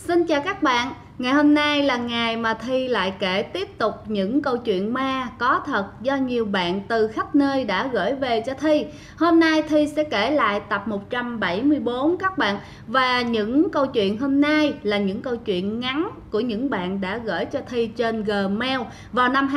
Xin chào các bạn. Ngày hôm nay là ngày mà Thi lại kể tiếp tục những câu chuyện ma có thật do nhiều bạn từ khắp nơi đã gửi về cho Thi. Hôm nay Thi sẽ kể lại tập 174 các bạn. Và những câu chuyện hôm nay là những câu chuyện ngắn của những bạn đã gửi cho Thi trên Gmail vào năm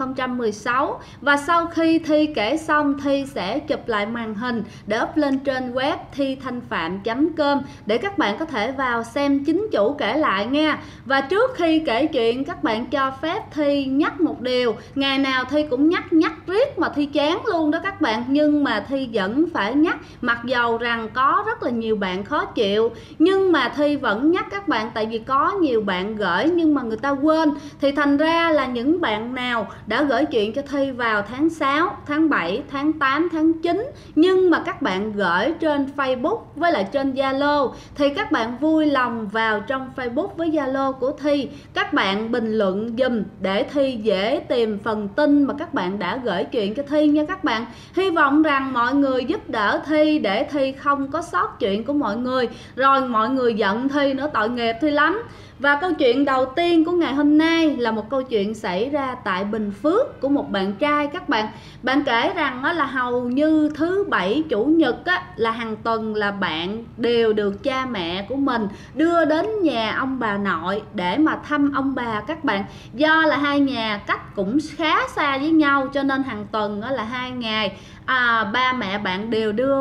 2016. Và sau khi Thi kể xong, Thi sẽ chụp lại màn hình để up lên trên web thithanhpham.com để các bạn có thể vào xem chính chủ kể lại nha. Và trước khi kể chuyện, các bạn cho phép Thi nhắc một điều. Ngày nào Thi cũng nhắc riết mà Thi chán luôn đó các bạn. Nhưng mà Thi vẫn phải nhắc, mặc dầu rằng có rất là nhiều bạn khó chịu. Nhưng mà Thi vẫn nhắc các bạn, tại vì có nhiều bạn gửi nhưng mà người ta quên. Thì thành ra là những bạn nào đã gửi chuyện cho Thi vào tháng 6, tháng 7, tháng 8, tháng 9, nhưng mà các bạn gửi trên Facebook với lại trên Zalo, thì các bạn vui lòng vào trong Facebook với Zalo của Thi, các bạn bình luận dùm để Thi dễ tìm phần tin mà các bạn đã gửi chuyện cho Thi nha các bạn. Hy vọng rằng mọi người giúp đỡ Thi để Thi không có sót chuyện của mọi người, rồi mọi người giận Thi nữa, tội nghiệp Thi lắm. Và câu chuyện đầu tiên của ngày hôm nay là một câu chuyện xảy ra tại Bình Phước của một bạn trai các bạn. Bạn kể rằng đó là hầu như thứ Bảy, Chủ nhật á, là hàng tuần là bạn đều được cha mẹ của mình đưa đến nhà ông bà nội để mà thăm ông bà các bạn. Do là hai nhà cách cũng khá xa với nhau cho nên hàng tuần đó là 2 ngày ba mẹ bạn đều đưa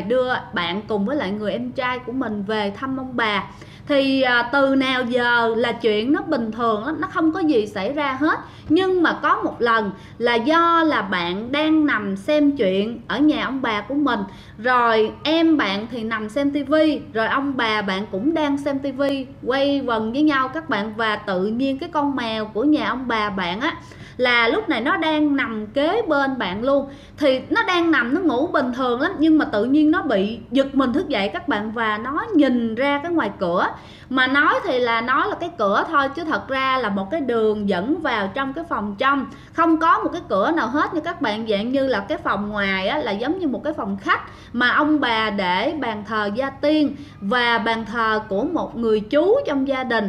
bạn cùng với lại người em trai của mình về thăm ông bà. Thì từ nào giờ là chuyện nó bình thường lắm, nó không có gì xảy ra hết. Nhưng mà có một lần là do là bạn đang nằm xem chuyện ở nhà ông bà của mình, rồi em bạn thì nằm xem tivi, rồi ông bà bạn cũng đang xem tivi quay quần với nhau các bạn. Và tự nhiên cái con mèo của nhà ông bà bạn á, là lúc này nó đang nằm kế bên bạn luôn. Thì nó đang nằm, nó ngủ bình thường lắm, nhưng mà tự nhiên nó bị giật mình thức dậy các bạn. Và nó nhìn ra cái ngoài cửa, mà nói thì là nó là cái cửa thôi, chứ thật ra là một cái đường dẫn vào trong cái phòng trong, không có một cái cửa nào hết nha các bạn. Dạng như là cái phòng ngoài á, là giống như một cái phòng khách mà ông bà để bàn thờ gia tiên và bàn thờ của một người chú trong gia đình.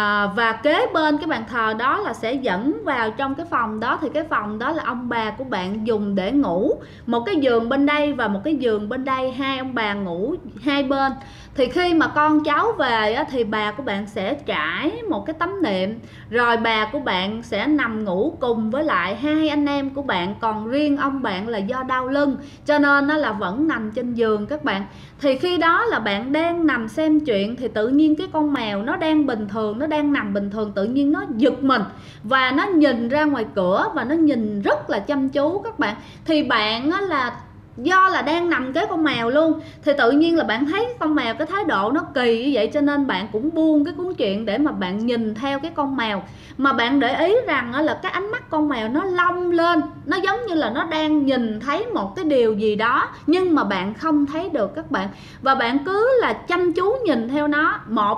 Và kế bên cái bàn thờ đó là sẽ dẫn vào trong cái phòng đó. Thì cái phòng đó là ông bà của bạn dùng để ngủ, một cái giường bên đây và một cái giường bên đây, hai ông bà ngủ hai bên. Thì khi mà con cháu về á, thì bà của bạn sẽ trải một cái tấm nệm, rồi bà của bạn sẽ nằm ngủ cùng với lại hai anh em của bạn. Còn riêng ông bạn là do đau lưng cho nên nó là vẫn nằm trên giường các bạn. Thì khi đó là bạn đang nằm xem chuyện, thì tự nhiên cái con mèo nó đang bình thường, nó đang nằm bình thường, tự nhiên nó giật mình và nó nhìn ra ngoài cửa và nó nhìn rất là chăm chú các bạn. Thì bạn á, là do là đang nằm kế con mèo luôn, thì tự nhiên là bạn thấy con mèo cái thái độ nó kỳ như vậy, cho nên bạn cũng buông cái cuốn truyện để mà bạn nhìn theo cái con mèo. Mà bạn để ý rằng là cái ánh mắt con mèo nó long lên, nó giống như là nó đang nhìn thấy một cái điều gì đó, nhưng mà bạn không thấy được các bạn. Và bạn cứ là chăm chú nhìn theo nó.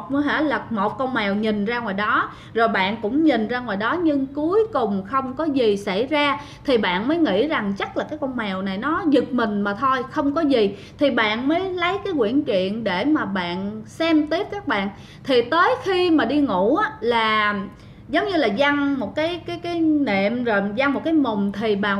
Một con mèo nhìn ra ngoài đó, rồi bạn cũng nhìn ra ngoài đó, nhưng cuối cùng không có gì xảy ra. Thì bạn mới nghĩ rằng chắc là cái con mèo này nó giật mình mà thôi, không có gì. Thì bạn mới lấy cái quyển truyện để mà bạn xem tiếp các bạn. Thì tới khi mà đi ngủ á, là giống như là văng một cái nệm, rồi văng một cái mùng, thì bà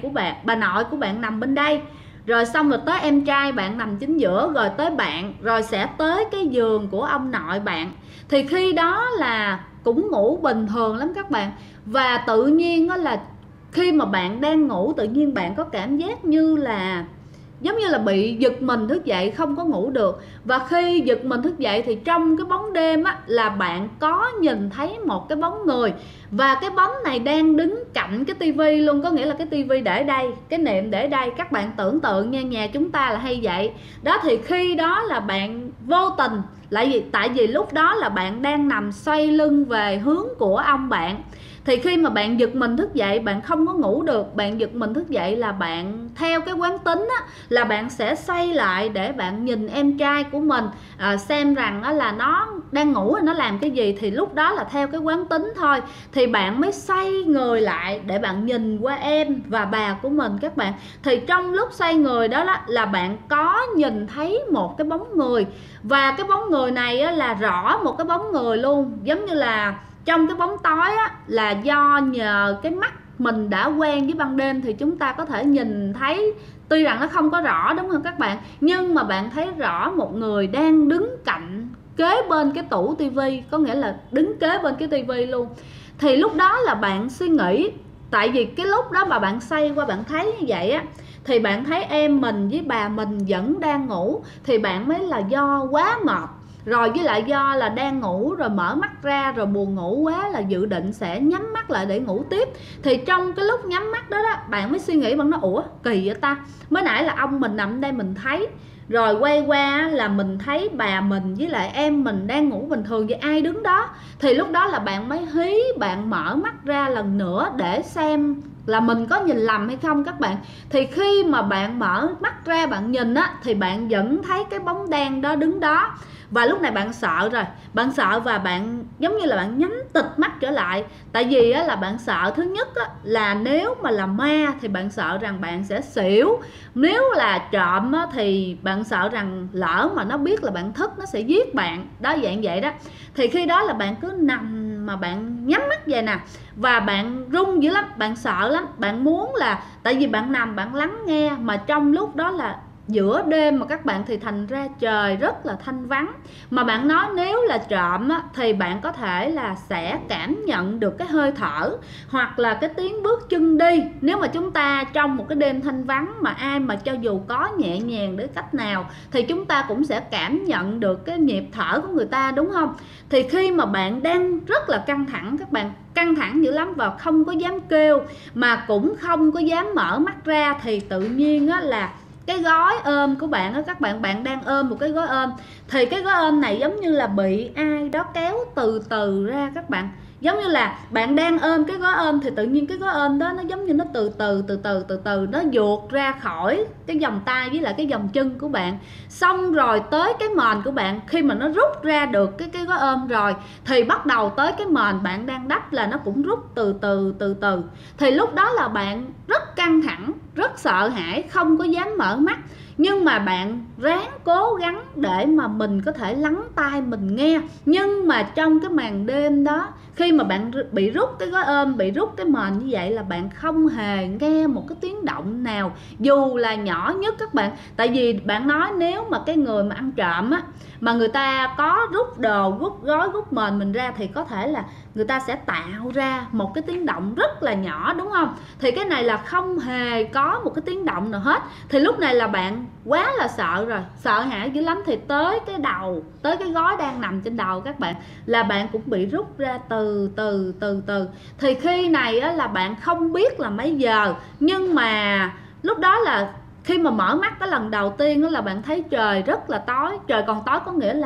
nội của bạn nằm bên đây, rồi xong rồi tới em trai bạn nằm chính giữa, rồi tới bạn, rồi sẽ tới cái giường của ông nội bạn. Thì khi đó là cũng ngủ bình thường lắm các bạn. Và tự nhiên đó là khi mà bạn đang ngủ, tự nhiên bạn có cảm giác như là giống như là bị giật mình thức dậy, không có ngủ được. Và khi giật mình thức dậy thì trong cái bóng đêm á, là bạn có nhìn thấy một cái bóng người. Và cái bóng này đang đứng cạnh cái tivi luôn, có nghĩa là cái tivi để đây, cái nệm để đây. Các bạn tưởng tượng nha, nhà chúng ta là hay vậy đó. Thì khi đó là bạn vô tình, tại vì lúc đó là bạn đang nằm xoay lưng về hướng của ông bạn. Thì khi mà bạn giật mình thức dậy, bạn không có ngủ được, bạn giật mình thức dậy là bạn theo cái quán tính á, là bạn sẽ xoay lại để bạn nhìn em trai của mình, xem rằng á, là nó đang ngủ hay nó làm cái gì. Thì lúc đó là theo cái quán tính thôi, thì bạn mới xoay người lại để bạn nhìn qua em và bà của mình các bạn. Thì trong lúc xoay người đó là bạn có nhìn thấy một cái bóng người, và cái bóng người này á, là rõ một cái bóng người luôn, giống như là trong cái bóng tối á, là do nhờ cái mắt mình đã quen với ban đêm thì chúng ta có thể nhìn thấy, tuy rằng nó không có rõ đúng không các bạn, nhưng mà bạn thấy rõ một người đang đứng cạnh kế bên cái tủ tivi, có nghĩa là đứng kế bên cái tivi luôn. Thì lúc đó là bạn suy nghĩ, tại vì cái lúc đó mà bạn xoay qua bạn thấy như vậy á, thì bạn thấy em mình với bà mình vẫn đang ngủ, thì bạn mới là do quá mệt rồi, với lại do là đang ngủ rồi mở mắt ra rồi buồn ngủ quá là dự định sẽ nhắm mắt lại để ngủ tiếp. Thì trong cái lúc nhắm mắt đó bạn mới suy nghĩ, bạn nói ủa kỳ vậy ta, mới nãy là ông mình nằm đây mình thấy, rồi quay qua là mình thấy bà mình với lại em mình đang ngủ bình thường, vậy ai đứng đó? Thì lúc đó là bạn mới hí, bạn mở mắt ra lần nữa để xem là mình có nhìn lầm hay không các bạn. Thì khi mà bạn mở mắt ra bạn nhìn á, thì bạn vẫn thấy cái bóng đen đó đứng đó. Và lúc này bạn sợ rồi, bạn sợ và bạn giống như là bạn nhắm tịt mắt trở lại. Tại vì á, là bạn sợ thứ nhất á, là nếu mà là ma thì bạn sợ rằng bạn sẽ xỉu. Nếu là trộm á, thì bạn sợ rằng lỡ mà nó biết là bạn thức nó sẽ giết bạn. Đó, dạng vậy đó. Thì khi đó là bạn cứ nằm mà bạn nhắm mắt vậy nè, và bạn run dữ lắm, bạn sợ lắm. Bạn muốn là, tại vì bạn nằm bạn lắng nghe, mà trong lúc đó là giữa đêm mà các bạn, thì thành ra trời rất là thanh vắng. Mà bạn nói nếu là trộm á, thì bạn có thể là sẽ cảm nhận được cái hơi thở hoặc là cái tiếng bước chân đi. Nếu mà chúng ta trong một cái đêm thanh vắng mà ai mà cho dù có nhẹ nhàng đến cách nào thì chúng ta cũng sẽ cảm nhận được cái nhịp thở của người ta, đúng không? Thì khi mà bạn đang rất là căng thẳng, các bạn căng thẳng dữ lắm và không có dám kêu mà cũng không có dám mở mắt ra, thì tự nhiên á, là cái gói ôm của bạn á các bạn, bạn đang ôm một cái gói ôm, thì cái gói ôm này giống như là bị ai đó kéo từ từ ra các bạn. Giống như là bạn đang ôm cái gói ôm thì tự nhiên cái gói ôm đó nó giống như nó từ từ nó vuột ra khỏi cái vòng tay với lại cái vòng chân của bạn, xong rồi tới cái mền của bạn. Khi mà nó rút ra được cái gói ôm rồi thì bắt đầu tới cái mền bạn đang đắp là nó cũng rút từ từ. Thì lúc đó là bạn rất căng thẳng, rất sợ hãi, không có dám mở mắt, nhưng mà bạn ráng cố gắng để mà mình có thể lắng tai mình nghe. Nhưng mà trong cái màn đêm đó, khi mà bạn bị rút cái gói ôm, bị rút cái mền như vậy là bạn không hề nghe một cái tiếng động nào, dù là nhỏ nhất các bạn. Tại vì bạn nói nếu mà cái người mà ăn trộm á, mà người ta có rút đồ, rút gói, rút mền mình ra thì có thể là người ta sẽ tạo ra một cái tiếng động rất là nhỏ, đúng không? Thì cái này là không hề có một cái tiếng động nào hết. Thì lúc này là bạn quá là sợ rồi, sợ hãi dữ lắm. Thì tới cái đầu, tới cái gói đang nằm trên đầu các bạn, là bạn cũng bị rút ra từ từ. Thì khi này á, là bạn không biết là mấy giờ, nhưng mà lúc đó là khi mà mở mắt cái lần đầu tiên đó là bạn thấy trời rất là tối. Trời còn tối có nghĩa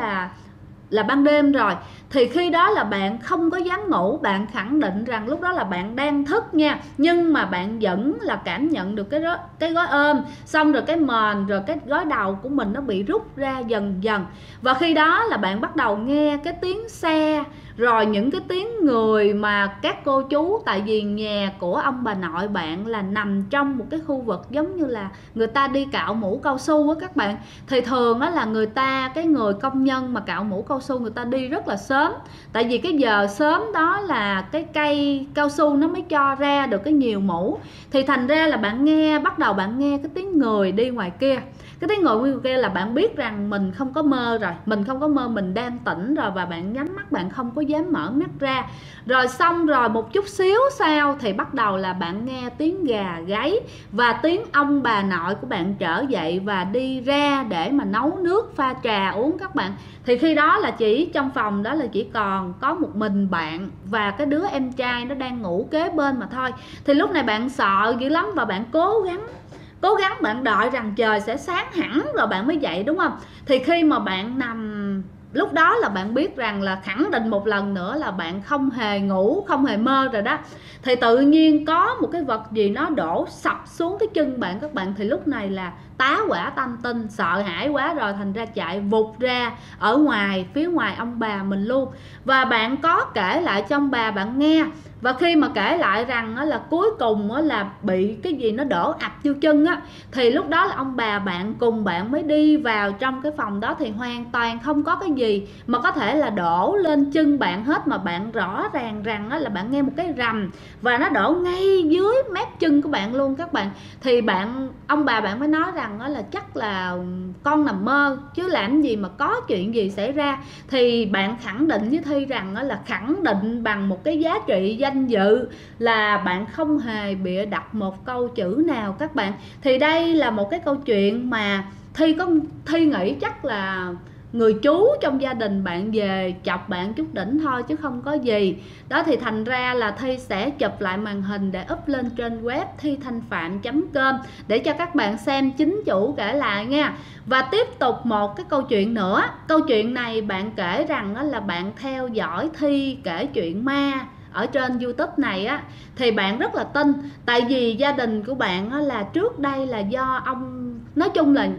là ban đêm rồi. Thì khi đó là bạn không có dám ngủ, bạn khẳng định rằng lúc đó là bạn đang thức nha, nhưng mà bạn vẫn là cảm nhận được cái gói ôm, xong rồi cái mền, rồi cái gối đầu của mình nó bị rút ra dần dần. Và khi đó là bạn bắt đầu nghe cái tiếng xe, rồi những cái tiếng người mà các cô chú, tại vì nhà của ông bà nội bạn là nằm trong một cái khu vực giống như là người ta đi cạo mũ cao su á các bạn. Thì thường á là người ta, cái người công nhân mà cạo mũ cao su người ta đi rất là sớm, tại vì cái giờ sớm đó là cái cây cao su nó mới cho ra được cái nhiều mũ. Thì thành ra là bạn nghe, bắt đầu bạn nghe cái tiếng người đi ngoài kia. Cái tiếng người ngoài kia là bạn biết rằng mình không có mơ rồi, mình không có mơ, mình đang tỉnh rồi, và bạn nhắm mắt, bạn không có dám mở mắt ra. Rồi xong rồi một chút xíu sau thì bắt đầu là bạn nghe tiếng gà gáy và tiếng ông bà nội của bạn trở dậy và đi ra để mà nấu nước pha trà uống các bạn. Thì khi đó là chỉ trong phòng đó là chỉ còn có một mình bạn và cái đứa em trai nó đang ngủ kế bên mà thôi. Thì lúc này bạn sợ dữ lắm và bạn cố gắng bạn đợi rằng trời sẽ sáng hẳn rồi bạn mới dậy, đúng không? Thì khi mà bạn nằm lúc đó là bạn biết rằng là khẳng định một lần nữa là bạn không hề ngủ, không hề mơ rồi đó. Thì tự nhiên có một cái vật gì nó đổ sập xuống cái chân bạn các bạn. Thì lúc này là tá hỏa tâm tinh, sợ hãi quá rồi, thành ra chạy vụt ra ở ngoài, phía ngoài ông bà mình luôn. Và bạn có kể lại cho ông bà bạn nghe. Và khi mà kể lại rằng là cuối cùng là bị cái gì nó đổ ập vô chân á, thì lúc đó là ông bà bạn cùng bạn mới đi vào trong cái phòng đó. Thì hoàn toàn không có cái gì mà có thể là đổ lên chân bạn hết, mà bạn rõ ràng rằng là bạn nghe một cái rầm và nó đổ ngay dưới mép chân của bạn luôn các bạn. Thì ông bà bạn mới nói rằng là chắc là con nằm mơ chứ làm gì mà có chuyện gì xảy ra. Thì bạn khẳng định với Thi rằng là khẳng định bằng một cái giá trị danh dự là bạn không hề bịa đặt một câu chữ nào các bạn. Thì đây là một cái câu chuyện mà Thi nghĩ chắc là người chú trong gia đình bạn về chọc bạn chút đỉnh thôi chứ không có gì đó. Thì thành ra là Thi sẽ chụp lại màn hình để up lên trên web thithanhpham.com để cho các bạn xem chính chủ kể lại nha. Và tiếp tục một cái câu chuyện nữa. Câu chuyện này bạn kể rằng là bạn theo dõi Thi kể chuyện ma ở trên YouTube này á, thì bạn rất là tin. Tại vì gia đình của bạn là trước đây là do ông, nói chung là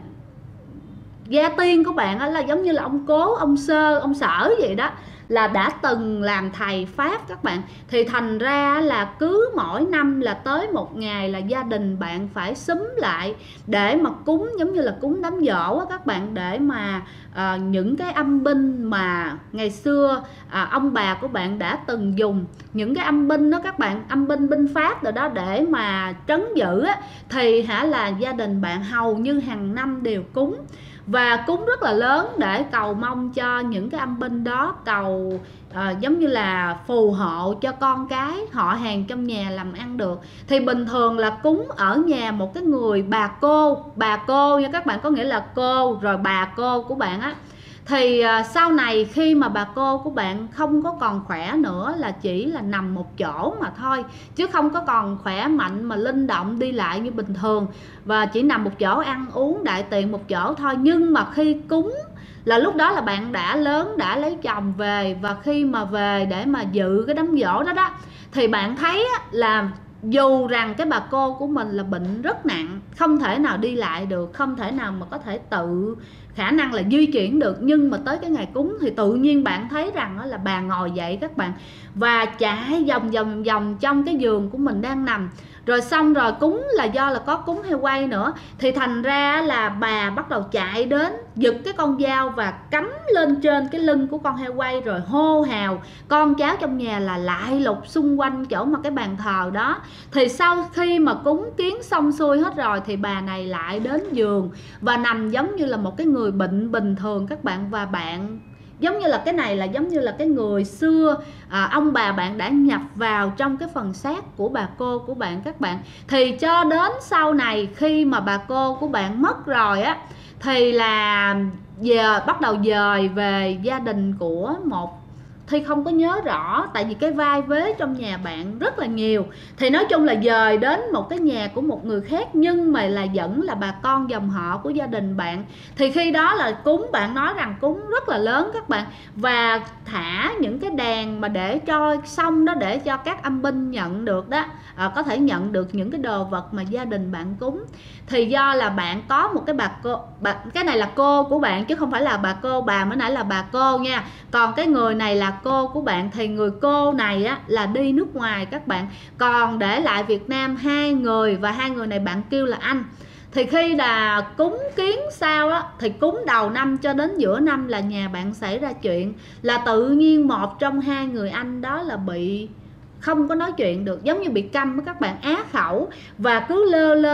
gia tiên của bạn là giống như là ông Cố, ông Sơ, ông Sở vậy đó, là đã từng làm thầy Pháp các bạn. Thì thành ra là cứ mỗi năm là tới một ngày là gia đình bạn phải xúm lại để mà cúng, giống như là cúng đám giỗ á các bạn, để mà những cái âm binh mà ngày xưa ông bà của bạn đã từng dùng, những cái âm binh đó các bạn, âm binh binh pháp rồi đó, để mà trấn giữ á, thì là gia đình bạn hầu như hàng năm đều cúng. Và cúng rất là lớn để cầu mong cho những cái âm binh đó, cầu giống như là phù hộ cho con cái họ hàng trong nhà làm ăn được. Thì bình thường là cúng ở nhà một cái người bà cô nha các bạn, có nghĩa là cô rồi bà cô của bạn á. Thì sau này khi mà bà cô của bạn không có còn khỏe nữa, là chỉ là nằm một chỗ mà thôi, chứ không có còn khỏe mạnh mà linh động đi lại như bình thường, và chỉ nằm một chỗ ăn uống đại tiện một chỗ thôi. Nhưng mà khi cúng là lúc đó là bạn đã lớn, đã lấy chồng về, và khi mà về để mà dự cái đám giỗ đó đó, thì bạn thấy là dù rằng cái bà cô của mình là bệnh rất nặng, không thể nào đi lại được, không thể nào mà có thể tự khả năng là di chuyển được, nhưng mà tới cái ngày cúng thì tự nhiên bạn thấy rằng là bà ngồi dậy các bạn, và chạy vòng trong cái giường của mình đang nằm. Rồi xong rồi cúng là do là có cúng heo quay nữa, thì thành ra là bà bắt đầu chạy đến giật cái con dao và cắm lên trên cái lưng của con heo quay, rồi hô hào con cháu trong nhà là lại lục xung quanh chỗ mà cái bàn thờ đó. Thì sau khi mà cúng kiến xong xuôi hết rồi thì bà này lại đến giường và nằm giống như là một cái người bệnh bình thường các bạn. Và bạn giống như là cái này là giống như là cái người xưa ông bà bạn đã nhập vào trong cái phần xác của bà cô của bạn các bạn. Thì cho đến sau này khi mà bà cô của bạn mất rồi á, thì là bắt đầu dời về gia đình của một, Thi không có nhớ rõ tại vì cái vai vế trong nhà bạn rất là nhiều. Thì nói chung là dời đến một cái nhà của một người khác, nhưng mà là vẫn là bà con dòng họ của gia đình bạn. Thì khi đó là cúng, bạn nói rằng cúng rất là lớn các bạn, và thả những cái đèn mà để cho xong đó, để cho các âm binh nhận được đó, có thể nhận được những cái đồ vật mà gia đình bạn cúng. Thì do là bạn có một cái bà cô, cái này là cô của bạn chứ không phải là bà cô, bà mới nãy là bà cô nha, còn cái người này là cô của bạn. Thì người cô này á là đi nước ngoài các bạn, còn để lại Việt Nam 2 người, và 2 người này bạn kêu là anh. Thì khi là cúng kiến sao á, thì cúng đầu năm cho đến giữa năm là nhà bạn xảy ra chuyện là tự nhiên một trong 2 người anh đó là bị không có nói chuyện được, giống như bị câm với các bạn, á khẩu, và cứ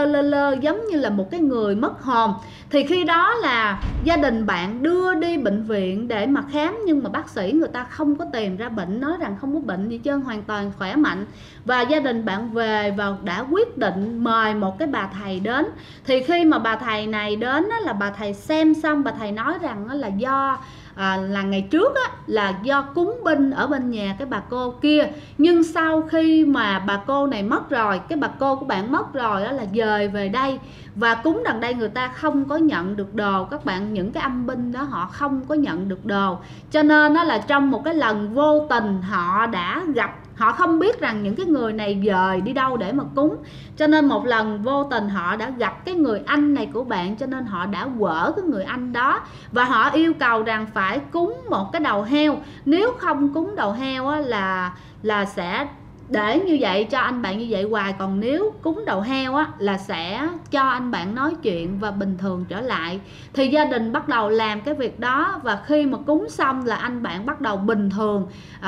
lơ giống như là một cái người mất hồn. Thì khi đó là gia đình bạn đưa đi bệnh viện để mà khám, nhưng mà bác sĩ người ta không có tìm ra bệnh, nói rằng không có bệnh gì trơn, hoàn toàn khỏe mạnh. Và gia đình bạn về và đã quyết định mời một cái bà thầy đến. Thì khi mà bà thầy này đến là bà thầy xem xong, bà thầy nói rằng là do là ngày trước á, là do cúng binh ở bên nhà cái bà cô kia, nhưng sau khi mà bà cô này mất rồi, cái bà cô của bạn mất rồi á, là dời về đây và cúng đằng đây người ta không có nhận được đồ các bạn, những cái âm binh đó họ không có nhận được đồ, cho nên đó là trong một cái lần vô tình họ đã gặp, họ không biết rằng những cái người này dời đi đâu để mà cúng, cho nên một lần vô tình họ đã gặp cái người anh này của bạn, cho nên họ đã quở cái người anh đó và họ yêu cầu rằng phải cúng một cái đầu heo, nếu không cúng đầu heo á, là sẽ để như vậy cho anh bạn như vậy hoài, còn nếu cúng đầu heo á là sẽ cho anh bạn nói chuyện và bình thường trở lại. Thì gia đình bắt đầu làm cái việc đó và khi mà cúng xong là anh bạn bắt đầu bình thường,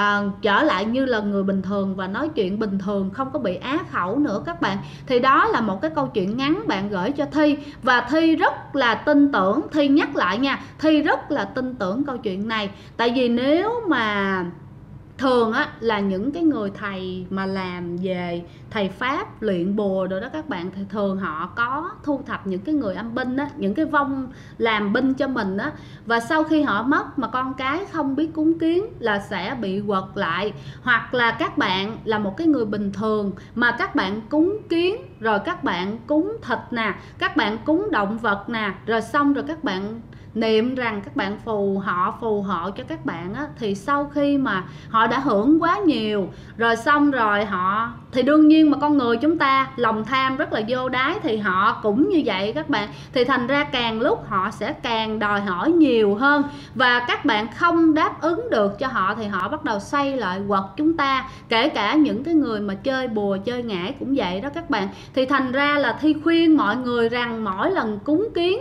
trở lại như là người bình thường và nói chuyện bình thường, không có bị á khẩu nữa các bạn. Thì đó là một cái câu chuyện ngắn bạn gửi cho Thi và Thi rất là tin tưởng, Thi nhắc lại nha, Thi rất là tin tưởng câu chuyện này, tại vì nếu mà thường á là những cái người thầy mà làm về thầy pháp luyện bùa rồi đó các bạn, thì thường họ có thu thập những cái người âm binh á, những cái vong làm binh cho mình á, và sau khi họ mất mà con cái không biết cúng kiến là sẽ bị quật lại, hoặc là các bạn là một cái người bình thường mà các bạn cúng kiến rồi các bạn cúng thịt nè, các bạn cúng động vật nè, rồi xong rồi các bạn niệm rằng các bạn phù hộ cho các bạn á, thì sau khi mà họ đã hưởng quá nhiều rồi xong rồi họ thì đương nhiên mà con người chúng ta lòng tham rất là vô đáy, thì họ cũng như vậy các bạn, thì thành ra càng lúc họ sẽ càng đòi hỏi nhiều hơn và các bạn không đáp ứng được cho họ thì họ bắt đầu xoay lại quật chúng ta, kể cả những cái người mà chơi bùa chơi ngải cũng vậy đó các bạn. Thì thành ra là Thi khuyên mọi người rằng mỗi lần cúng kiến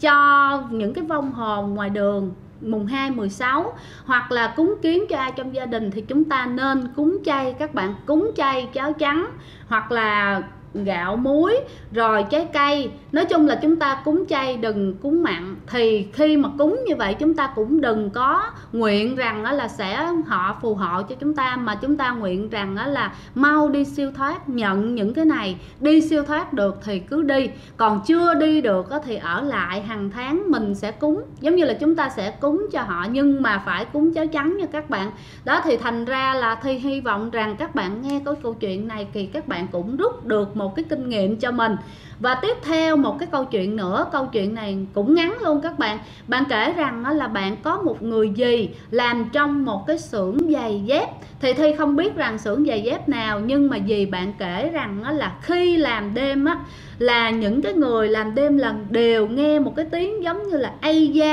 cho những cái vong hồn ngoài đường mùng 2, 16 hoặc là cúng kiến cho ai trong gia đình thì chúng ta nên cúng chay các bạn, cúng chay cháo trắng hoặc là gạo muối rồi trái cây, nói chung là chúng ta cúng chay đừng cúng mặn. Thì khi mà cúng như vậy chúng ta cũng đừng có nguyện rằng là sẽ họ phù hộ cho chúng ta, mà chúng ta nguyện rằng là mau đi siêu thoát, nhận những cái này, đi siêu thoát được thì cứ đi, còn chưa đi được thì ở lại hàng tháng mình sẽ cúng, giống như là chúng ta sẽ cúng cho họ nhưng mà phải cúng cháo trắng nha các bạn. Đó thì thành ra là Thi hy vọng rằng các bạn nghe cái câu chuyện này thì các bạn cũng rút được một cái kinh nghiệm cho mình. Và tiếp theo một cái câu chuyện nữa, câu chuyện này cũng ngắn luôn các bạn. Bạn kể rằng là bạn có một người dì làm trong một cái xưởng giày dép. Thì Thi không biết rằng xưởng giày dép nào, nhưng mà dì bạn kể rằng là khi làm đêm á, là những cái người làm đêm lần đều nghe một cái tiếng giống như là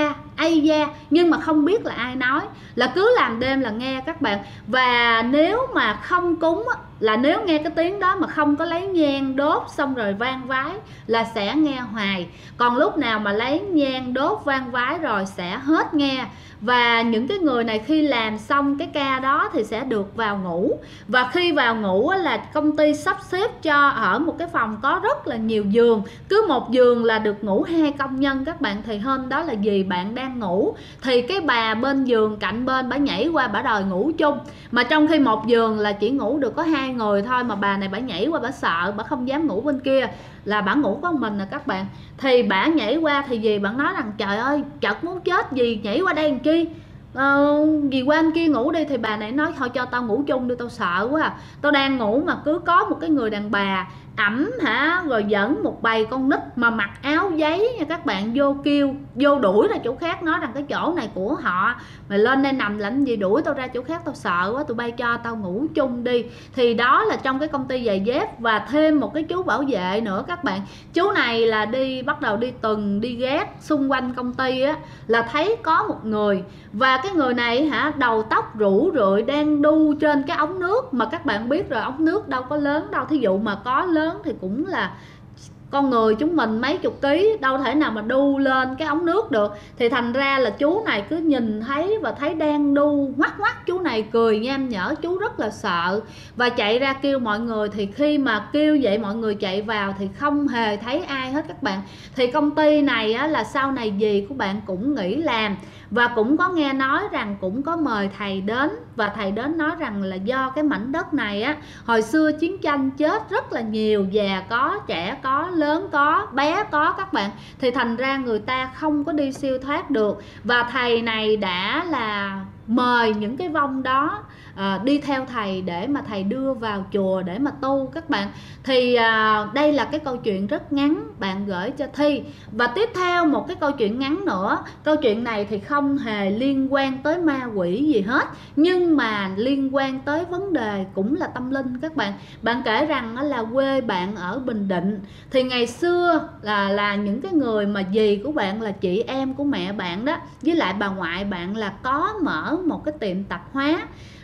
ây da, nhưng mà không biết là ai nói, là cứ làm đêm là nghe các bạn. Và nếu mà không cúng á, là nếu nghe cái tiếng đó mà không có lấy nhang đốt xong rồi vang vái là sẽ nghe hoài, còn lúc nào mà lấy nhang đốt vang vái rồi sẽ hết nghe. Và những cái người này khi làm xong cái ca đó thì sẽ được vào ngủ, và khi vào ngủ là công ty sắp xếp cho ở một cái phòng có rất là nhiều giường, cứ một giường là được ngủ 2 công nhân các bạn. Thì hôm đó là vì bạn đang ngủ thì cái bà bên giường cạnh bên bả nhảy qua bả đòi ngủ chung, mà trong khi một giường là chỉ ngủ được có 2 người thôi, mà bà này bả nhảy qua bả sợ, bả không dám ngủ bên kia, là bả ngủ có mình nè các bạn. Thì bả nhảy qua thì dì bạn nói rằng trời ơi chợt muốn chết, dì nhảy qua đây làm chi, dì qua anh kia ngủ đi. Thì bà này nói thôi cho tao ngủ chung đi, tao sợ quá tao đang ngủ mà cứ có một cái người đàn bà ẩm rồi dẫn một bầy con nít mà mặc áo giấy nha các bạn, vô kêu vô đuổi ra chỗ khác, nói rằng cái chỗ này của họ, mày lên đây nằm làm gì, đuổi tao ra chỗ khác, tao sợ quá, tụi bay cho tao ngủ chung đi. Thì đó là trong cái công ty giày dép. Và thêm một cái chú bảo vệ nữa các bạn, chú này là bắt đầu đi tuần đi gác xung quanh công ty á, là thấy có một người, và cái người này đầu tóc rủ rượi đang đu trên cái ống nước, mà các bạn biết rồi, ống nước đâu có lớn đâu, thí dụ mà có lớn thì cũng là con người chúng mình mấy chục ký, đâu thể nào mà đu lên cái ống nước được. Thì thành ra là chú này cứ nhìn thấy và thấy đang đu ngoắc ngoắc, chú này cười nham nhở, chú rất là sợ và chạy ra kêu mọi người. Thì khi mà kêu vậy mọi người chạy vào thì không hề thấy ai hết các bạn. Thì công ty này á, là sau này dì của bạn cũng nghỉ làm, và cũng có nghe nói rằng cũng có mời thầy đến, và thầy đến nói rằng là do cái mảnh đất này á, hồi xưa chiến tranh chết rất là nhiều, già có trẻ có, lớn có, bé có các bạn, thì thành ra người ta không có đi siêu thoát được. Và thầy này đã là mời những cái vong đó đi theo thầy để mà thầy đưa vào chùa để mà tu các bạn. Thì đây là cái câu chuyện rất ngắn bạn gửi cho Thi. Và tiếp theo một cái câu chuyện ngắn nữa. Câu chuyện này thì không hề liên quan tới ma quỷ gì hết, nhưng mà liên quan tới vấn đề cũng là tâm linh các bạn. Bạn kể rằng là quê bạn ở Bình Định, thì ngày xưa là những cái người mà dì của bạn là chị em của mẹ bạn đó, với lại bà ngoại bạn là có mở một cái tiệm tạp hóa.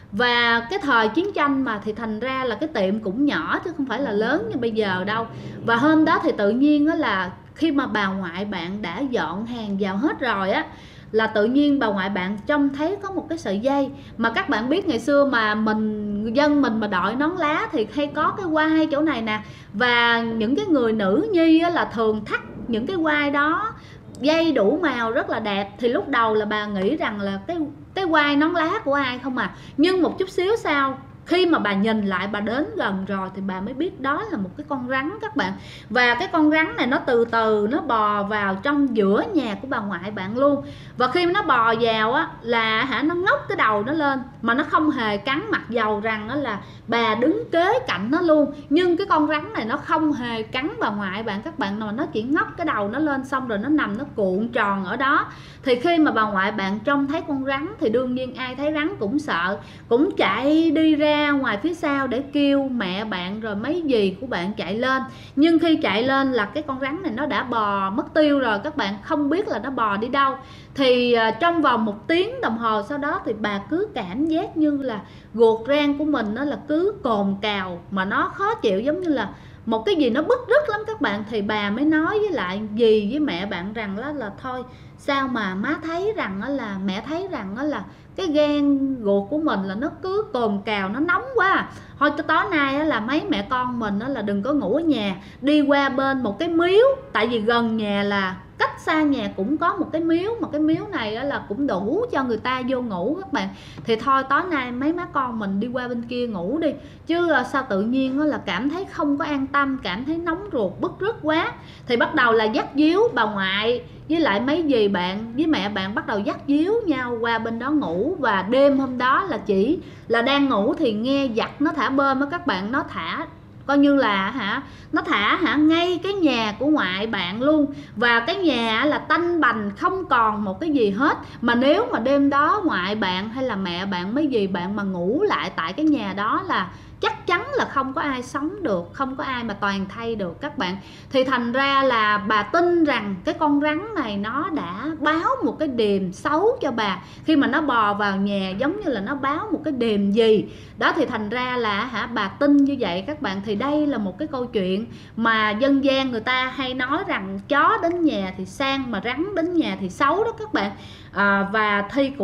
Và cái thời chiến tranh mà, thì thành ra là cái tiệm cũng nhỏ chứ không phải là lớn như bây giờ đâu. Và hôm đó thì tự nhiên đó là khi mà bà ngoại bạn đã dọn hàng vào hết rồi á, là tự nhiên bà ngoại bạn trông thấy có một cái sợi dây. Mà các bạn biết ngày xưa mà dân mình mà đội nón lá thì hay có cái quai chỗ này nè. Và những cái người nữ nhi á, là thường thắt những cái quai đó, dây đủ màu rất là đẹp. Thì lúc đầu là bà nghĩ rằng là cái quai nón lá của ai không à. Nhưng một chút xíu sau, khi mà bà nhìn lại, bà đến gần rồi thì bà mới biết đó là một cái con rắn các bạn. Và cái con rắn này nó từ từ nó bò vào trong giữa nhà của bà ngoại bạn luôn. Và khi nó bò vào á là nó ngóc cái đầu nó lên, mà nó không hề cắn, mặc dầu rằng đó là bà đứng kế cạnh nó luôn. Nhưng cái con rắn này nó không hề cắn bà ngoại bạn các bạn, mà nó chỉ ngóc cái đầu nó lên, xong rồi nó nằm nó cuộn tròn ở đó. Thì khi mà bà ngoại bạn trông thấy con rắn thì đương nhiên ai thấy rắn cũng sợ, cũng chạy đi ra ngoài phía sau để kêu mẹ bạn rồi mấy dì của bạn chạy lên. Nhưng khi chạy lên là cái con rắn này nó đã bò mất tiêu rồi các bạn, không biết là nó bò đi đâu. Thì trong vòng 1 tiếng đồng hồ sau đó thì bà cứ cảm giác như là ruột rang của mình nó là cứ cồn cào, mà nó khó chịu giống như là một cái gì nó bứt rứt lắm các bạn. Thì bà mới nói với lại dì với mẹ bạn rằng là thôi, sao mà má thấy rằng là mẹ thấy rằng là cái gan ruột của mình là nó cứ cồn cào, nó nóng quá. Thôi tối nay là mấy mẹ con mình là đừng có ngủ ở nhà, đi qua bên một cái miếu, tại vì gần nhà là cách xa nhà cũng có một cái miếu, mà cái miếu này là cũng đủ cho người ta vô ngủ các bạn. Thì thôi tối nay mấy má con mình đi qua bên kia ngủ đi, chứ sao tự nhiên là cảm thấy không có an tâm, cảm thấy nóng ruột bứt rứt quá. Thì bắt đầu là dắt díu bà ngoại với lại mấy dì bạn với mẹ bạn bắt đầu dắt díu nhau qua bên đó ngủ. Và đêm hôm đó là chỉ là đang ngủ thì nghe giặc nó thả bơm á các bạn, nó thả coi như là nó thả ngay cái nhà của ngoại bạn luôn. Và cái nhà là tanh bành, không còn một cái gì hết. Mà nếu mà đêm đó ngoại bạn hay là mẹ bạn mấy dì bạn mà ngủ lại tại cái nhà đó là chắc chắn là không có ai sống được, không có ai mà toàn thây được các bạn. Thì thành ra là bà tin rằng cái con rắn này nó đã báo một cái điềm xấu cho bà. Khi mà nó bò vào nhà giống như là nó báo một cái điềm gì đó. Thì thành ra là bà tin như vậy các bạn. Thì đây là một cái câu chuyện mà dân gian người ta hay nói rằng chó đến nhà thì sang, mà rắn đến nhà thì xấu đó các bạn. Và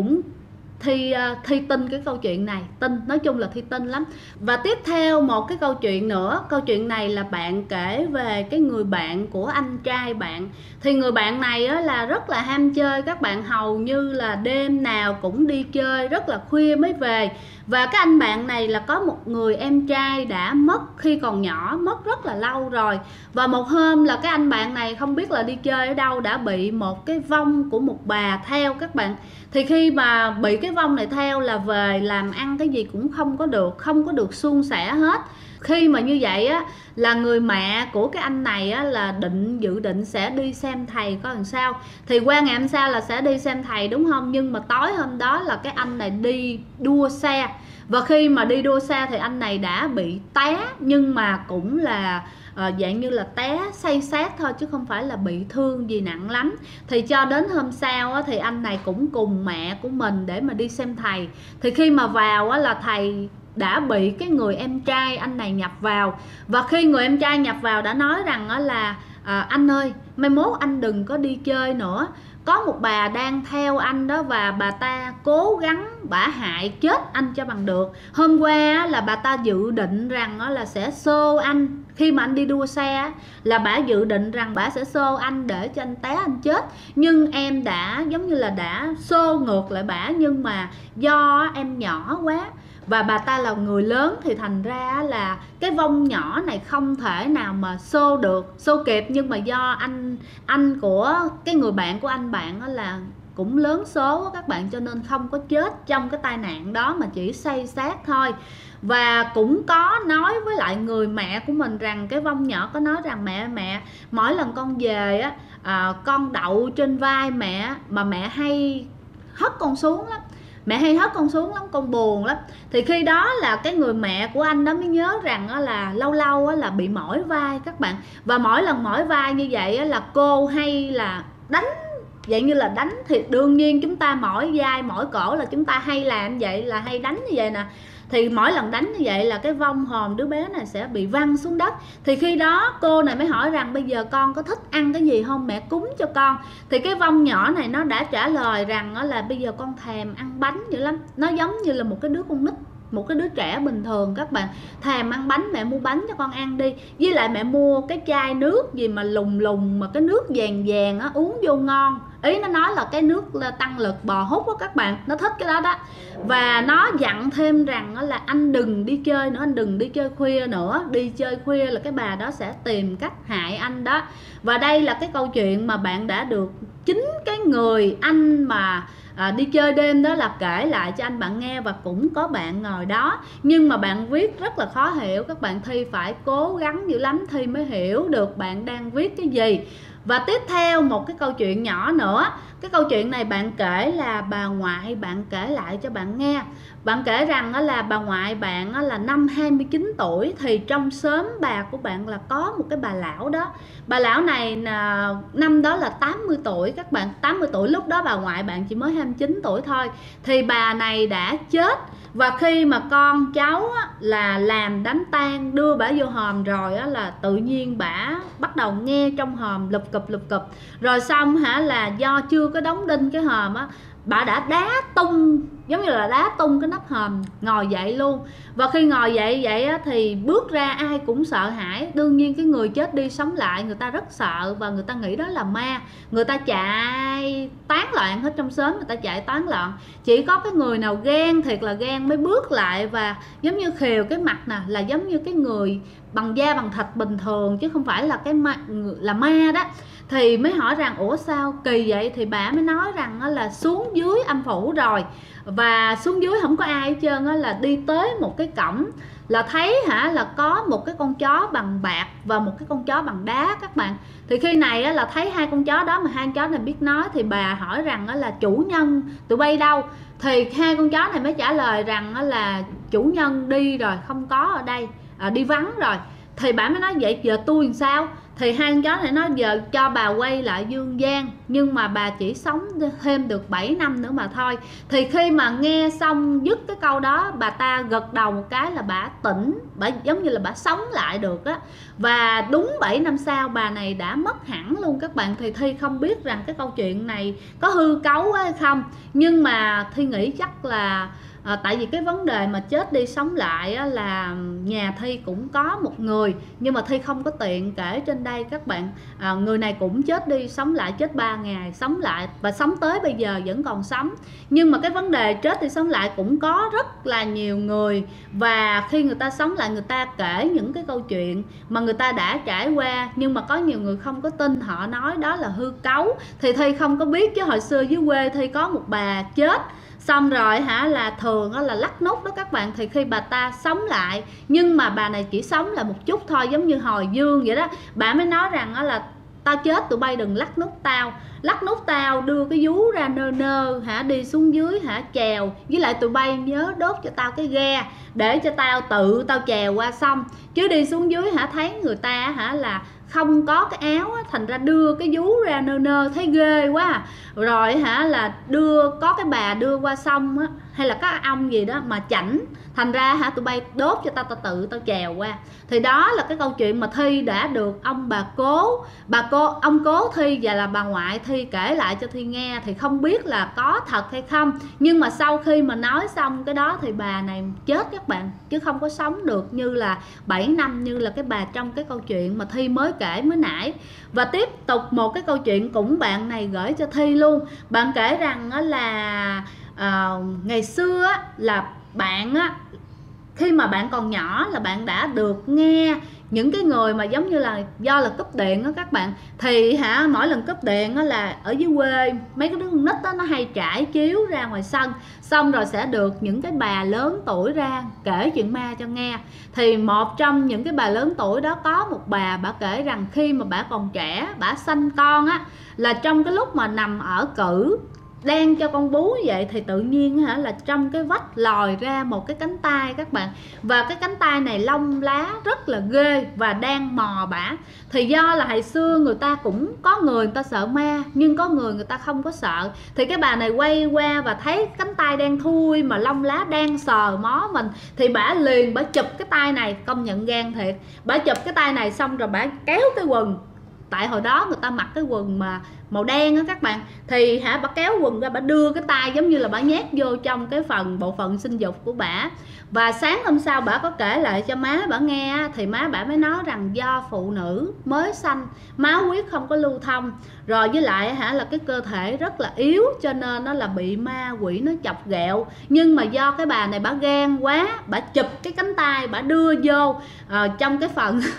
Thi tin cái câu chuyện này, tin, nói chung là Thi tin lắm. Và tiếp theo một cái câu chuyện nữa. Câu chuyện này là bạn kể về cái người bạn của anh trai bạn. Thì người bạn này là rất là ham chơi các bạn, hầu như là đêm nào cũng đi chơi, rất là khuya mới về. Và cái anh bạn này là có một người em trai đã mất khi còn nhỏ, mất rất là lâu rồi. Và một hôm là cái anh bạn này không biết là đi chơi ở đâu đã bị một cái vong của một bà theo các bạn. Thì khi mà bị cái vong này theo là về làm ăn cái gì cũng không có được suôn sẻ hết. Khi mà như vậy á là người mẹ của cái anh này á là dự định sẽ đi xem thầy có làm sao. Thì qua ngày hôm sau là sẽ đi xem thầy đúng không? Nhưng mà tối hôm đó là cái anh này đi đua xe. Và khi mà đi đua xe thì anh này đã bị té, nhưng mà cũng là dạng như là té xây xát thôi, chứ không phải là bị thương gì nặng lắm. Thì cho đến hôm sau á, thì anh này cũng cùng mẹ của mình để mà đi xem thầy. Thì khi mà vào á, là thầy đã bị cái người em trai anh này nhập vào. Và khi người em trai nhập vào đã nói rằng á, là anh ơi, mai mốt anh đừng có đi chơi nữa, có một bà đang theo anh đó, và bà ta cố gắng bả hại chết anh cho bằng được. Hôm qua là bà ta dự định rằng là sẽ xô anh. Khi mà anh đi đua xe là bả dự định rằng bả sẽ xô anh để cho anh té anh chết. Nhưng em đã giống như là đã xô ngược lại bả, nhưng mà do em nhỏ quá và bà ta là người lớn, thì thành ra là cái vong nhỏ này không thể nào mà xô kịp. Nhưng mà do anh của cái người bạn của anh bạn là cũng lớn số các bạn, cho nên không có chết trong cái tai nạn đó mà chỉ xây xác thôi. Và cũng có nói với lại người mẹ của mình rằng, cái vong nhỏ có nói rằng mẹ mỗi lần con về á, con đậu trên vai mẹ mà mẹ hay hất con xuống lắm, mẹ hay hất con xuống lắm, con buồn lắm. Thì khi đó là cái người mẹ của anh đó mới nhớ rằng là lâu lâu là bị mỏi vai các bạn, và mỗi lần mỏi vai như vậy là cô hay là đánh, vậy như là đánh. Thì đương nhiên chúng ta mỏi vai mỏi cổ là chúng ta hay làm vậy, là hay đánh như vậy nè. Thì mỗi lần đánh như vậy là cái vong hồn đứa bé này sẽ bị văng xuống đất. Thì khi đó cô này mới hỏi rằng bây giờ con có thích ăn cái gì không, mẹ cúng cho con. Thì cái vong nhỏ này nó đã trả lời rằng là bây giờ con thèm ăn bánh dữ lắm. Nó giống như là một cái đứa con nít, một cái đứa trẻ bình thường các bạn, thèm ăn bánh, mẹ mua bánh cho con ăn đi, với lại mẹ mua cái chai nước gì mà lùng mà cái nước vàng vàng á, uống vô ngon. Ý nó nói là cái nước là tăng lực bò hút á các bạn, nó thích cái đó đó. Và nó dặn thêm rằng là anh đừng đi chơi nữa, anh đừng đi chơi khuya nữa, đi chơi khuya là cái bà đó sẽ tìm cách hại anh đó. Và đây là cái câu chuyện mà bạn đã được chính cái người anh mà đi chơi đêm đó là kể lại cho anh bạn nghe, và cũng có bạn ngồi đó. Nhưng mà bạn viết rất là khó hiểu các bạn, Thi phải cố gắng dữ lắm Thi mới hiểu được bạn đang viết cái gì. Và tiếp theo một cái câu chuyện nhỏ nữa. Cái câu chuyện này bạn kể là bà ngoại bạn kể lại cho bạn nghe. Bạn kể rằng là bà ngoại bạn là năm 29 tuổi thì trong xóm bà của bạn là có một cái bà lão đó. Bà lão này năm đó là 80 tuổi các bạn, 80 tuổi, lúc đó bà ngoại bạn chỉ mới 29 tuổi thôi. Thì bà này đã chết, và khi mà con cháu là làm đám tang đưa bả vô hòm rồi là tự nhiên bả bắt đầu nghe trong hòm lụp cụp. Rồi xong là do chưa có đóng đinh cái hòm bà đã đá tung, giống như là đá tung cái nắp hòm, ngồi dậy luôn. Và khi ngồi dậy vậy thì bước ra ai cũng sợ hãi. Đương nhiên cái người chết đi sống lại, người ta rất sợ và người ta nghĩ đó là ma. Người ta chạy tán loạn hết trong xóm, người ta chạy tán loạn. Chỉ có cái người nào ghen thiệt là ghen mới bước lại và giống như khều cái mặt nè, là giống như cái người bằng da bằng thịt bình thường chứ không phải là cái là ma đó. Thì mới hỏi rằng ủa sao kỳ vậy, thì bà mới nói rằng là xuống dưới âm phủ rồi, và xuống dưới không có ai hết trơn là đi tới một cái cổng là thấy là có một cái con chó bằng bạc và một cái con chó bằng đá các bạn. Thì khi này là thấy hai con chó đó mà hai con chó này biết nói, thì bà hỏi rằng là chủ nhân tụi bay đâu. Thì hai con chó này mới trả lời rằng là chủ nhân đi rồi, không có ở đây, đi vắng rồi. Thì bà mới nói vậy giờ tôi làm sao. Thì hai con chó này nói giờ cho bà quay lại dương gian, nhưng mà bà chỉ sống thêm được 7 năm nữa mà thôi. Thì khi mà nghe xong dứt cái câu đó, bà ta gật đầu một cái là bà tỉnh, bà giống như là bà sống lại được á. Và đúng 7 năm sau bà này đã mất hẳn luôn các bạn. Thì Thi không biết rằng cái câu chuyện này có hư cấu hay không, nhưng mà Thi nghĩ chắc là tại vì cái vấn đề mà chết đi sống lại là nhà Thi cũng có một người, nhưng mà Thi không có tiện kể trên đây các bạn. Người này cũng chết đi sống lại, chết 3 ngày sống lại và sống tới bây giờ vẫn còn sống. Nhưng mà cái vấn đề chết đi sống lại cũng có rất là nhiều người, và khi người ta sống lại người ta kể những cái câu chuyện mà người ta đã trải qua, nhưng mà có nhiều người không có tin, họ nói đó là hư cấu. Thì Thi không có biết, chứ hồi xưa dưới quê Thi có một bà chết xong rồi là thường là lắc nút đó các bạn. Thì khi bà ta sống lại, nhưng mà bà này chỉ sống lại một chút thôi, giống như hồi dương vậy đó. Bà mới nói rằng là tao chết tụi bay đừng lắc nút tao, lắc nút tao đưa cái vú ra nơ đi xuống dưới chèo, với lại tụi bay nhớ đốt cho tao cái ghe để cho tao tự tao chèo qua sông. Chứ đi xuống dưới thấy người ta là không có cái áo thành ra đưa cái vú ra nơ thấy ghê quá. Rồi là đưa có cái bà đưa qua sông hay là có ông gì đó mà chảnh, thành ra tụi bay đốt cho tao tự tao chèo qua. Thì đó là cái câu chuyện mà Thi đã được ông ông cố Thi và là bà ngoại Thi kể lại cho Thi nghe. Thì không biết là có thật hay không, nhưng mà sau khi mà nói xong cái đó thì bà này chết các bạn, chứ không có sống được như là 7 năm như là cái bà trong cái câu chuyện mà Thi mới kể mới nãy. Và tiếp tục một cái câu chuyện cũng bạn này gửi cho Thi luôn. Bạn kể rằng là ngày xưa là bạn khi mà bạn còn nhỏ là bạn đã được nghe những cái người mà giống như là do là cúp điện đó các bạn, thì mỗi lần cúp điện đó là ở dưới quê mấy cái đứa con nít đó nó hay trải chiếu ra ngoài sân, xong rồi sẽ được những cái bà lớn tuổi ra kể chuyện ma cho nghe. Thì một trong những cái bà lớn tuổi đó có một bà kể rằng khi mà bà còn trẻ, bà sanh con á, là trong cái lúc mà nằm ở cữ đang cho con bú vậy thì tự nhiên là trong cái vách lòi ra một cái cánh tay các bạn, và cái cánh tay này lông lá rất là ghê và đang mò bả. Thì do là hồi xưa người ta cũng có người ta sợ ma, nhưng có người ta không có sợ, thì cái bà này quay qua và thấy cánh tay đang thui mà lông lá đang sờ mó mình, thì bả liền bả chụp cái tay này, công nhận gan thiệt, bả chụp cái tay này xong rồi bả kéo cái quần, tại hồi đó người ta mặc cái quần mà màu đen á các bạn, thì bà kéo quần ra, bà đưa cái tay giống như là bà nhét vô trong cái bộ phận sinh dục của bả. Và sáng hôm sau bả có kể lại cho má bả nghe, thì má bả mới nói rằng do phụ nữ mới sanh, máu huyết không có lưu thông, rồi với lại là cái cơ thể rất là yếu, cho nên nó là bị ma quỷ nó chọc ghẹo. Nhưng mà do cái bà này bả gan quá, bả chụp cái cánh tay bả đưa vô trong cái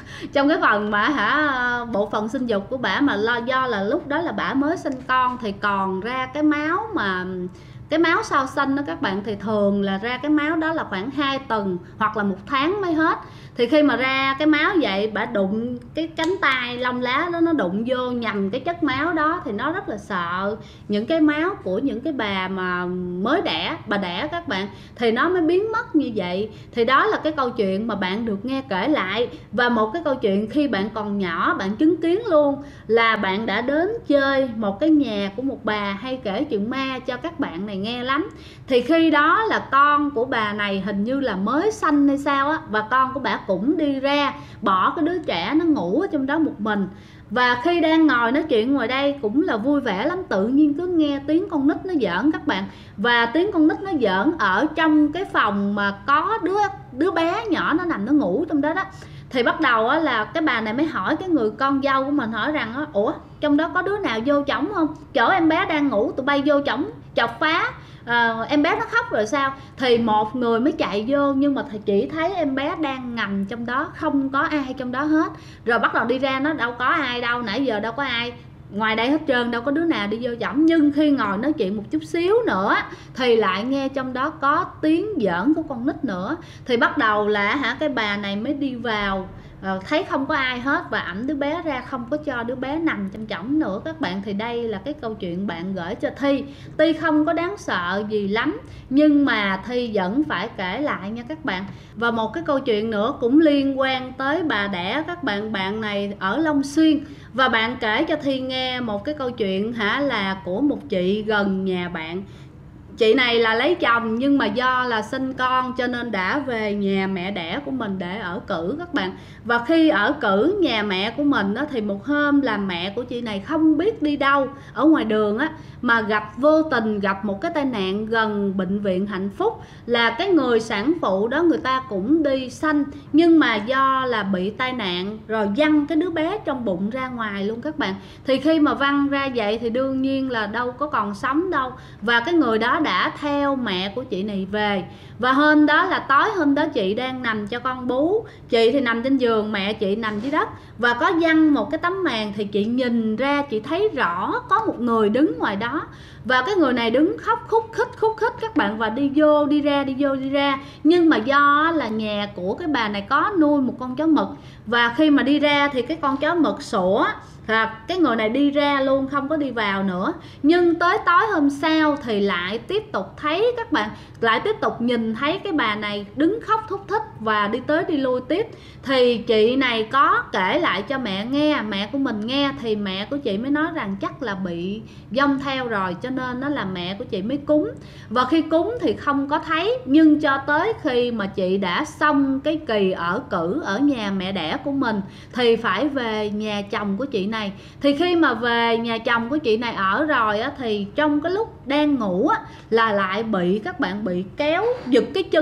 phần mà bộ phận sinh dục của bả, mà do là lúc đó là bả mới sinh con thì còn ra cái máu, mà cái máu sau sinh đó các bạn, thì thường là ra cái máu đó là khoảng 2 tuần hoặc là 1 tháng mới hết. Thì khi mà ra cái máu vậy, bả đụng cái cánh tay lông lá đó, nó đụng vô nhầm cái chất máu đó, thì nó rất là sợ những cái máu của những cái bà mà mới đẻ, bà đẻ các bạn, thì nó mới biến mất như vậy. Thì đó là cái câu chuyện mà bạn được nghe kể lại. Và một cái câu chuyện khi bạn còn nhỏ bạn chứng kiến luôn, là bạn đã đến chơi một cái nhà của một bà hay kể chuyện ma cho các bạn này nghe lắm. Thì khi đó là con của bà này hình như là mới sanh hay sao á, và con của bà cũng đi ra bỏ cái đứa trẻ nó ngủ ở trong đó một mình. Và khi đang ngồi nói chuyện ngoài đây cũng là vui vẻ lắm, tự nhiên cứ nghe tiếng con nít nó giỡn các bạn. Và tiếng con nít nó giỡn ở trong cái phòng mà có đứa bé nhỏ nó nằm nó ngủ trong đó đó. Thì bắt đầu á, là cái bà này mới hỏi cái người con dâu của mình, hỏi rằng ủa trong đó có đứa nào vô trỏng không, chỗ em bé đang ngủ tụi bay vô trỏng chọc phá, em bé nó khóc rồi sao. Thì một người mới chạy vô, nhưng mà chỉ thấy em bé đang nằm trong đó, không có ai trong đó hết. Rồi bắt đầu đi ra, nó đâu có ai đâu, nãy giờ đâu có ai ngoài đây hết trơn, đâu có đứa nào đi vô trỏng. Nhưng khi ngồi nói chuyện một chút xíu nữa thì lại nghe trong đó có tiếng giỡn của con nít nữa. Thì bắt đầu là cái bà này mới đi vào, thấy không có ai hết và ẵm đứa bé ra, không có cho đứa bé nằm trong chõng nữa các bạn. Thì đây là cái câu chuyện bạn gửi cho Thi. Tuy không có đáng sợ gì lắm, nhưng mà Thi vẫn phải kể lại nha các bạn. Và một cái câu chuyện nữa cũng liên quan tới bà đẻ các bạn. Bạn này ở Long Xuyên, và bạn kể cho Thi nghe một cái câu chuyện là của một chị gần nhà bạn. Chị này là lấy chồng, nhưng mà do là sinh con cho nên đã về nhà mẹ đẻ của mình để ở cữ các bạn. Và khi ở cữ nhà mẹ của mình đó, thì một hôm là mẹ của chị này không biết đi đâu ở ngoài đường á, mà vô tình gặp một cái tai nạn gần bệnh viện Hạnh Phúc. Là cái người sản phụ đó người ta cũng đi sanh, nhưng mà do là bị tai nạn rồi văng cái đứa bé trong bụng ra ngoài luôn các bạn. Thì khi mà văng ra vậy thì đương nhiên là đâu có còn sống đâu. Và cái người đó đã theo mẹ của chị này về. Và hôm đó là tối hôm đó chị đang nằm cho con bú, chị thì nằm trên giường, mẹ chị nằm dưới đất, và có văng một cái tấm màn. Thì chị nhìn ra, chị thấy rõ có một người đứng ngoài đó, và cái người này đứng khóc khúc khích các bạn, và đi vô đi ra. Nhưng mà do là nhà của cái bà này có nuôi một con chó mực, và khi mà đi ra thì cái con chó mực sủa, cái người này đi ra luôn, không có đi vào nữa. Nhưng tới tối hôm sau thì lại tiếp tục thấy các bạn, lại tiếp tục nhìn thấy cái bà này đứng khóc thúc thích và đi tới đi lui tiếp. Thì chị này có kể lại cho mẹ nghe, mẹ của mình nghe, thì mẹ của chị mới nói rằng chắc là bị vong theo rồi, cho nên nó là mẹ của chị mới cúng. Và khi cúng thì không có thấy, nhưng cho tới khi mà chị đã xong cái kỳ ở cữ ở nhà mẹ đẻ của mình thì phải về nhà chồng của chị này. Thì khi mà về nhà chồng của chị này ở rồi á, thì trong cái lúc đang ngủ á, là lại bị các bạn bị kéo giật cái chân.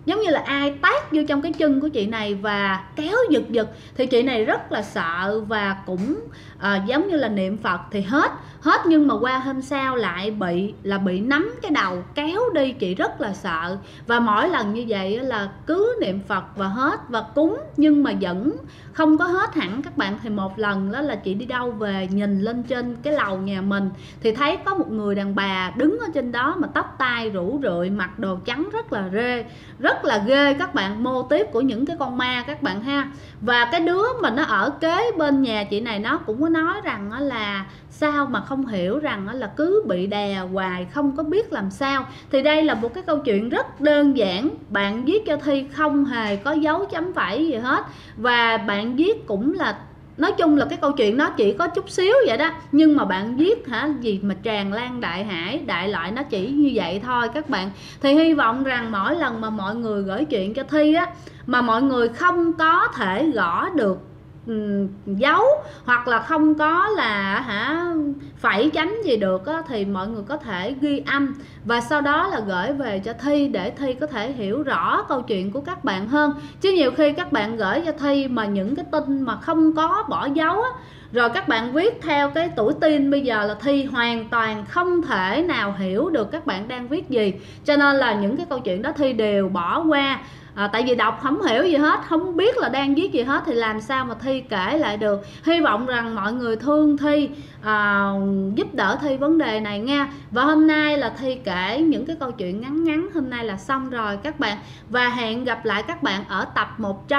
giống như là ai tát vô trong cái chân của chị này và kéo giật giật, thì chị này rất là sợ và cũng giống như là niệm Phật thì hết, nhưng mà qua hôm sau lại bị nắm cái đầu kéo đi. Chị rất là sợ, và mỗi lần như vậy là cứ niệm Phật và hết và cúng nhưng mà vẫn không có hết hẳn các bạn. Thì một lần đó là chị đi đâu về, nhìn lên trên cái lầu nhà mình thì thấy có một người đàn bà đứng ở trên đó mà tóc tai rủ rượi, mặc đồ trắng rất là ghê các bạn, mô típ của những cái con ma các bạn ha. Và cái đứa mà nó ở kế bên nhà chị này nó cũng có nói rằng là sao mà không hiểu rằng là cứ bị đè hoài không có biết làm sao. Thì đây là một cái câu chuyện rất đơn giản, bạn viết cho Thi không hề có dấu chấm phẩy gì hết, và bạn viết cũng là nói chung là cái câu chuyện nó chỉ có chút xíu vậy đó, nhưng mà bạn viết gì mà tràn lan đại hải đại loại, nó chỉ như vậy thôi các bạn. Thì hy vọng rằng mỗi lần mà mọi người gửi chuyện cho Thi á, mà mọi người không có thể gõ được dấu hoặc là không có là phẩy chấm gì được á, thì mọi người có thể ghi âm và sau đó là gửi về cho Thi để Thi có thể hiểu rõ câu chuyện của các bạn hơn. Chứ nhiều khi các bạn gửi cho Thi mà những cái tin mà không có bỏ dấu á, rồi các bạn viết theo cái tuổi teen bây giờ là Thi hoàn toàn không thể nào hiểu được các bạn đang viết gì, cho nên là những cái câu chuyện đó Thi đều bỏ qua. Tại vì đọc không hiểu gì hết, không biết là đang viết gì hết thì làm sao mà Thi kể lại được. Hy vọng rằng mọi người thương Thi, giúp đỡ Thi vấn đề này nha. Và hôm nay là Thi kể những cái câu chuyện ngắn hôm nay là xong rồi các bạn. Và hẹn gặp lại các bạn ở tập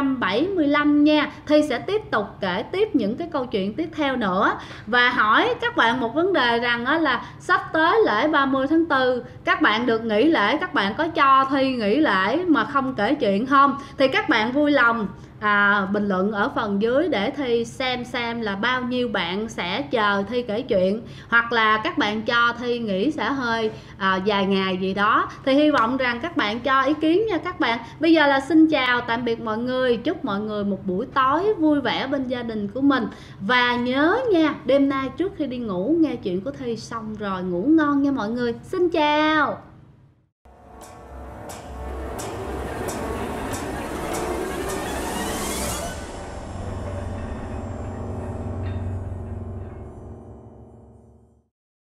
175 nha. Thi sẽ tiếp tục kể tiếp những cái câu chuyện tiếp theo nữa. Và hỏi các bạn một vấn đề rằng là sắp tới lễ 30 tháng 4 các bạn được nghỉ lễ, các bạn có cho Thi nghỉ lễ mà không kể chuyện không? Thì các bạn vui lòng bình luận ở phần dưới để Thi xem là bao nhiêu bạn sẽ chờ Thi kể chuyện, hoặc là các bạn cho Thi nghỉ sẽ hơi vài ngày gì đó. Thì hy vọng rằng các bạn cho ý kiến nha các bạn. Bây giờ là xin chào tạm biệt mọi người, chúc mọi người một buổi tối vui vẻ bên gia đình của mình. Và nhớ nha, đêm nay trước khi đi ngủ nghe chuyện của Thi xong rồi ngủ ngon nha mọi người. Xin chào.